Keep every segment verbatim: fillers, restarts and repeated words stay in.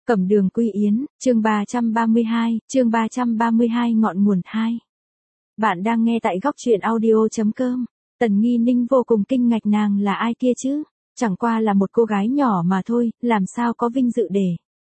Cẩm Đường Quy Yến, chương ba trăm ba mươi hai, chương ba trăm ba mươi hai ngọn nguồn hai. Bạn đang nghe tại góc truyện audio chấm com. Tần Nghi Ninh vô cùng kinh ngạc, nàng là ai kia chứ? Chẳng qua là một cô gái nhỏ mà thôi, làm sao có vinh dự để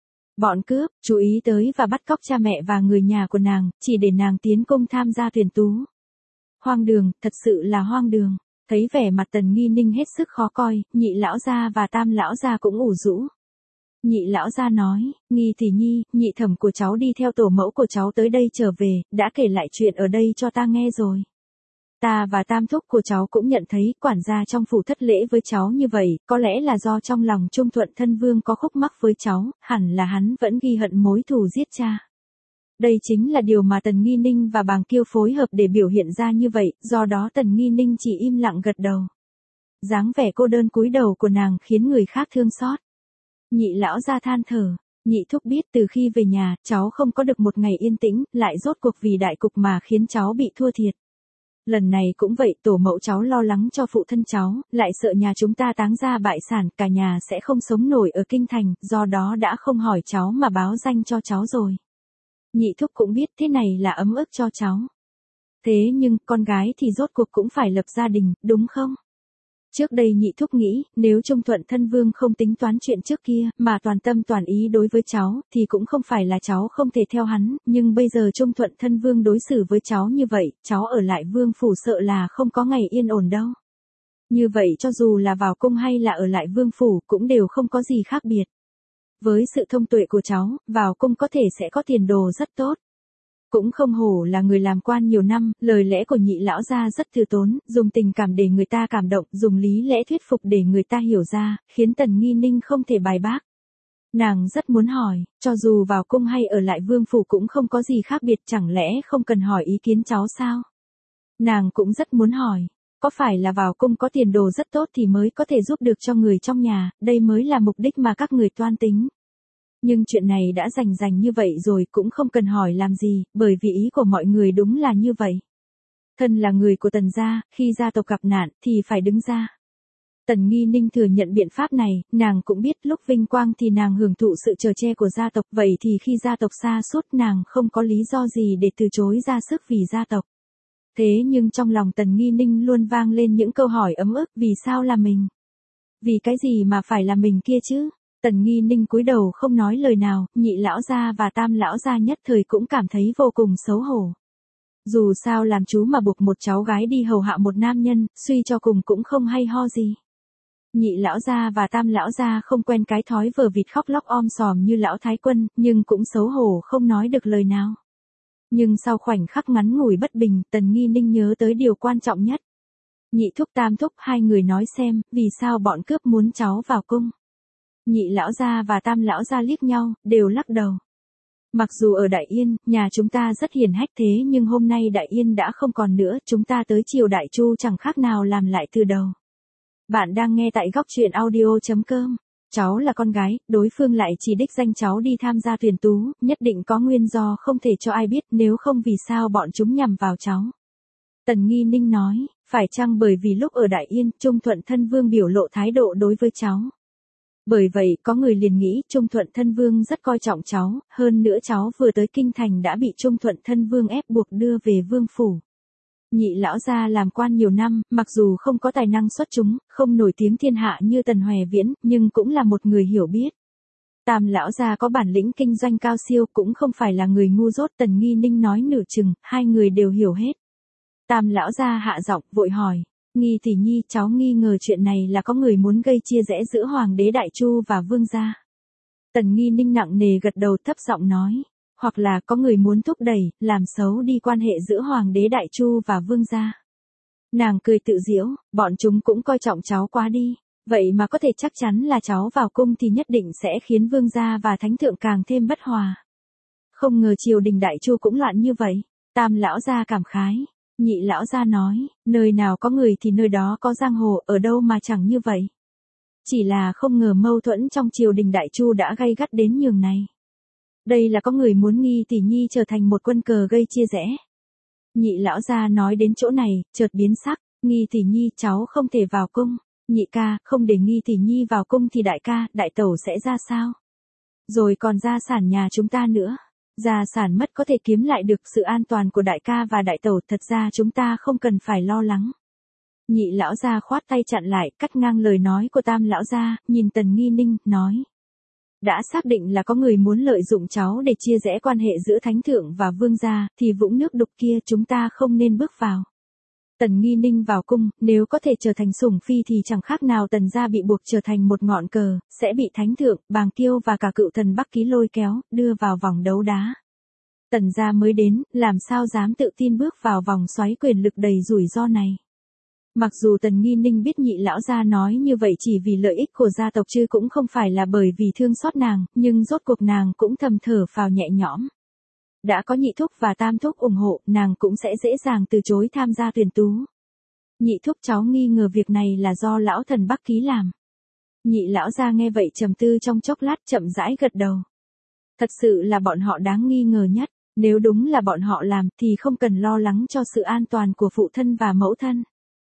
bọn cướp chú ý tới và bắt cóc cha mẹ và người nhà của nàng, chỉ để nàng tiến cung tham gia tuyển tú. Hoang đường, thật sự là hoang đường. Thấy vẻ mặt Tần Nghi Ninh hết sức khó coi, Nhị lão gia và Tam lão gia cũng ủ rũ. Nhị lão gia nói, Nghi tỷ nhi, nhị thẩm của cháu đi theo tổ mẫu của cháu tới đây trở về, đã kể lại chuyện ở đây cho ta nghe rồi. Ta và tam thúc của cháu cũng nhận thấy quản gia trong phủ thất lễ với cháu như vậy, có lẽ là do trong lòng Trung Thuận Thân Vương có khúc mắc với cháu, hẳn là hắn vẫn ghi hận mối thù giết cha. Đây chính là điều mà Tần Nghi Ninh và Bàng Kiêu phối hợp để biểu hiện ra như vậy, do đó Tần Nghi Ninh chỉ im lặng gật đầu. Dáng vẻ cô đơn cúi đầu của nàng khiến người khác thương xót. Nhị lão gia than thở, nhị thúc biết từ khi về nhà, cháu không có được một ngày yên tĩnh, lại rốt cuộc vì đại cục mà khiến cháu bị thua thiệt. Lần này cũng vậy, tổ mẫu cháu lo lắng cho phụ thân cháu, lại sợ nhà chúng ta táng ra bại sản, cả nhà sẽ không sống nổi ở kinh thành, do đó đã không hỏi cháu mà báo danh cho cháu rồi. Nhị thúc cũng biết thế này là ấm ức cho cháu. Thế nhưng, con gái thì rốt cuộc cũng phải lập gia đình, đúng không? Trước đây nhị thúc nghĩ, nếu Trung Thuận Thân Vương không tính toán chuyện trước kia, mà toàn tâm toàn ý đối với cháu, thì cũng không phải là cháu không thể theo hắn, nhưng bây giờ Trung Thuận Thân Vương đối xử với cháu như vậy, cháu ở lại vương phủ sợ là không có ngày yên ổn đâu. Như vậy cho dù là vào cung hay là ở lại vương phủ, cũng đều không có gì khác biệt. Với sự thông tuệ của cháu, vào cung có thể sẽ có tiền đồ rất tốt. Cũng không hổ là người làm quan nhiều năm, lời lẽ của nhị lão gia rất từ tốn, dùng tình cảm để người ta cảm động, dùng lý lẽ thuyết phục để người ta hiểu ra, khiến Tần Nghi Ninh không thể bài bác. Nàng rất muốn hỏi, cho dù vào cung hay ở lại vương phủ cũng không có gì khác biệt, chẳng lẽ không cần hỏi ý kiến cháu sao? Nàng cũng rất muốn hỏi, có phải là vào cung có tiền đồ rất tốt thì mới có thể giúp được cho người trong nhà, đây mới là mục đích mà các người toan tính. Nhưng chuyện này đã rành rành như vậy rồi cũng không cần hỏi làm gì, bởi vì ý của mọi người đúng là như vậy. Thân là người của Tần gia, khi gia tộc gặp nạn thì phải đứng ra. Tần Nghi Ninh thừa nhận biện pháp này, nàng cũng biết lúc vinh quang thì nàng hưởng thụ sự chở che của gia tộc, vậy thì khi gia tộc sa sút nàng không có lý do gì để từ chối ra sức vì gia tộc. Thế nhưng trong lòng Tần Nghi Ninh luôn vang lên những câu hỏi ấm ức, vì sao là mình? Vì cái gì mà phải là mình kia chứ? Tần Nghi Ninh cúi đầu không nói lời nào, nhị lão gia và tam lão gia nhất thời cũng cảm thấy vô cùng xấu hổ. Dù sao làm chú mà buộc một cháu gái đi hầu hạ một nam nhân, suy cho cùng cũng không hay ho gì. Nhị lão gia và tam lão gia không quen cái thói vờ vịt khóc lóc om sòm như lão thái quân, nhưng cũng xấu hổ không nói được lời nào. Nhưng sau khoảnh khắc ngắn ngủi bất bình, Tần Nghi Ninh nhớ tới điều quan trọng nhất. Nhị thúc tam thúc, hai người nói xem, vì sao bọn cướp muốn cháu vào cung? Nhị lão gia và tam lão gia liếc nhau, đều lắc đầu. Mặc dù ở Đại Yên, nhà chúng ta rất hiền hách thế nhưng hôm nay Đại Yên đã không còn nữa, chúng ta tới triều Đại Chu chẳng khác nào làm lại từ đầu. Bạn đang nghe tại góc truyện audio chấm com. Cháu là con gái, đối phương lại chỉ đích danh cháu đi tham gia tuyển tú, nhất định có nguyên do không thể cho ai biết, nếu không vì sao bọn chúng nhằm vào cháu. Tần Nghi Ninh nói, phải chăng bởi vì lúc ở Đại Yên, Trung Thuận Thân Vương biểu lộ thái độ đối với cháu? Bởi vậy, có người liền nghĩ Trung Thuận Thân Vương rất coi trọng cháu, hơn nữa cháu vừa tới kinh thành đã bị Trung Thuận Thân Vương ép buộc đưa về vương phủ. Nhị lão gia làm quan nhiều năm, mặc dù không có tài năng xuất chúng, không nổi tiếng thiên hạ như Tần Hoè Viễn, nhưng cũng là một người hiểu biết. Tam lão gia có bản lĩnh kinh doanh cao siêu, cũng không phải là người ngu dốt. Tần Nghi Ninh nói nửa chừng, hai người đều hiểu hết. Tam lão gia hạ giọng, vội hỏi. Nghi tỷ nhi, cháu nghi ngờ chuyện này là có người muốn gây chia rẽ giữa Hoàng đế Đại Chu và Vương gia. Tần Nghi Ninh nặng nề gật đầu, thấp giọng nói. Hoặc là có người muốn thúc đẩy, làm xấu đi quan hệ giữa Hoàng đế Đại Chu và Vương gia. Nàng cười tự giễu, bọn chúng cũng coi trọng cháu quá đi. Vậy mà có thể chắc chắn là cháu vào cung thì nhất định sẽ khiến Vương gia và Thánh thượng càng thêm bất hòa. Không ngờ triều đình Đại Chu cũng loạn như vậy. Tam lão gia cảm khái. Nhị lão gia nói, nơi nào có người thì nơi đó có giang hồ, ở đâu mà chẳng như vậy. Chỉ là không ngờ mâu thuẫn trong triều đình Đại Chu đã gay gắt đến nhường này. Đây là có người muốn Nghi tỷ nhi trở thành một quân cờ gây chia rẽ. Nhị lão gia nói đến chỗ này, chợt biến sắc, Nghi tỷ nhi, cháu không thể vào cung. Nhị ca, không để Nghi tỷ nhi vào cung thì đại ca, đại tẩu sẽ ra sao? Rồi còn gia sản nhà chúng ta nữa. Gia sản mất có thể kiếm lại được, sự an toàn của đại ca và đại tẩu thật ra chúng ta không cần phải lo lắng. Nhị lão gia khoát tay chặn lại, cắt ngang lời nói của tam lão gia, nhìn Tần Nghi Ninh, nói. Đã xác định là có người muốn lợi dụng cháu để chia rẽ quan hệ giữa thánh thượng và vương gia, thì vũng nước đục kia chúng ta không nên bước vào. Tần Nghi Ninh vào cung, nếu có thể trở thành sủng phi thì chẳng khác nào Tần gia bị buộc trở thành một ngọn cờ, sẽ bị thánh thượng, Bàng Kiêu và cả cựu thần Bắc Ký lôi kéo, đưa vào vòng đấu đá. Tần gia mới đến, làm sao dám tự tin bước vào vòng xoáy quyền lực đầy rủi ro này. Mặc dù Tần Nghi Ninh biết nhị lão gia nói như vậy chỉ vì lợi ích của gia tộc chứ cũng không phải là bởi vì thương xót nàng, nhưng rốt cuộc nàng cũng thầm thở phào nhẹ nhõm. Đã có nhị thúc và tam thúc ủng hộ, nàng cũng sẽ dễ dàng từ chối tham gia tuyển tú. Nhị thúc cháu nghi ngờ việc này là do lão thần Bắc Ký làm. Nhị lão gia nghe vậy trầm tư trong chốc lát chậm rãi gật đầu. Thật sự là bọn họ đáng nghi ngờ nhất, nếu đúng là bọn họ làm thì không cần lo lắng cho sự an toàn của phụ thân và mẫu thân.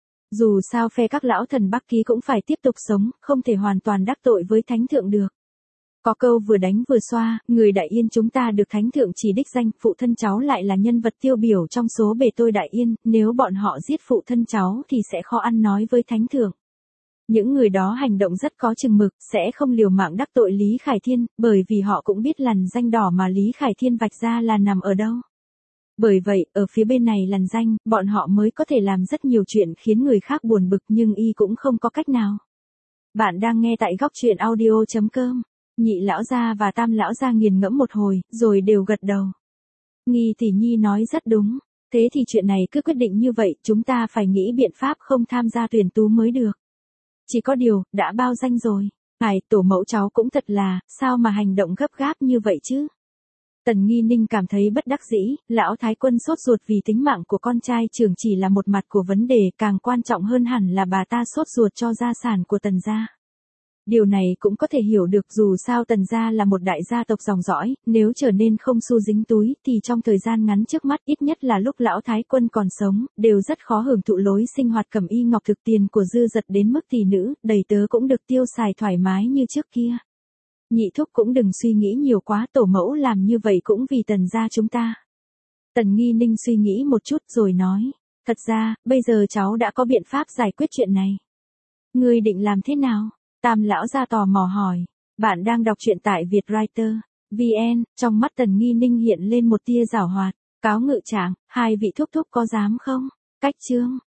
Dù sao phe các lão thần Bắc Ký cũng phải tiếp tục sống, không thể hoàn toàn đắc tội với thánh thượng được. Có câu vừa đánh vừa xoa, người Đại Yên chúng ta được thánh thượng chỉ đích danh, phụ thân cháu lại là nhân vật tiêu biểu trong số bề tôi Đại Yên, nếu bọn họ giết phụ thân cháu thì sẽ khó ăn nói với thánh thượng. Những người đó hành động rất có chừng mực, sẽ không liều mạng đắc tội Lý Khải Thiên, bởi vì họ cũng biết lằn danh đỏ mà Lý Khải Thiên vạch ra là nằm ở đâu. Bởi vậy, ở phía bên này lằn danh, bọn họ mới có thể làm rất nhiều chuyện khiến người khác buồn bực nhưng y cũng không có cách nào. Bạn đang nghe tại góc truyện audio chấm com. Nhị lão gia và tam lão gia nghiền ngẫm một hồi, rồi đều gật đầu. Nghi tỷ nhi nói rất đúng. Thế thì chuyện này cứ quyết định như vậy, chúng ta phải nghĩ biện pháp không tham gia tuyển tú mới được. Chỉ có điều, đã bao danh rồi. Ngài, tổ mẫu cháu cũng thật là, sao mà hành động gấp gáp như vậy chứ? Tần Nghi Ninh cảm thấy bất đắc dĩ, lão thái quân sốt ruột vì tính mạng của con trai trưởng chỉ là một mặt của vấn đề, càng quan trọng hơn hẳn là bà ta sốt ruột cho gia sản của Tần gia. Điều này cũng có thể hiểu được, dù sao Tần gia là một đại gia tộc dòng dõi, nếu trở nên không xu dính túi thì trong thời gian ngắn trước mắt, ít nhất là lúc lão thái quân còn sống, đều rất khó hưởng thụ lối sinh hoạt cẩm y ngọc thực, tiền của dư dật đến mức tỷ nữ, đầy tớ cũng được tiêu xài thoải mái như trước kia. Nhị thúc cũng đừng suy nghĩ nhiều quá, tổ mẫu làm như vậy cũng vì Tần gia chúng ta. Tần Nghi Ninh suy nghĩ một chút rồi nói, thật ra, bây giờ cháu đã có biện pháp giải quyết chuyện này. Ngươi định làm thế nào? Tam lão gia tò mò hỏi. Bạn đang đọc truyện tại Vietwriter chấm vn, trong mắt Tần Nghi Ninh hiện lên một tia giảo hoạt. Cáo ngự trạng, hai vị thúc thúc có dám không? Cách chương.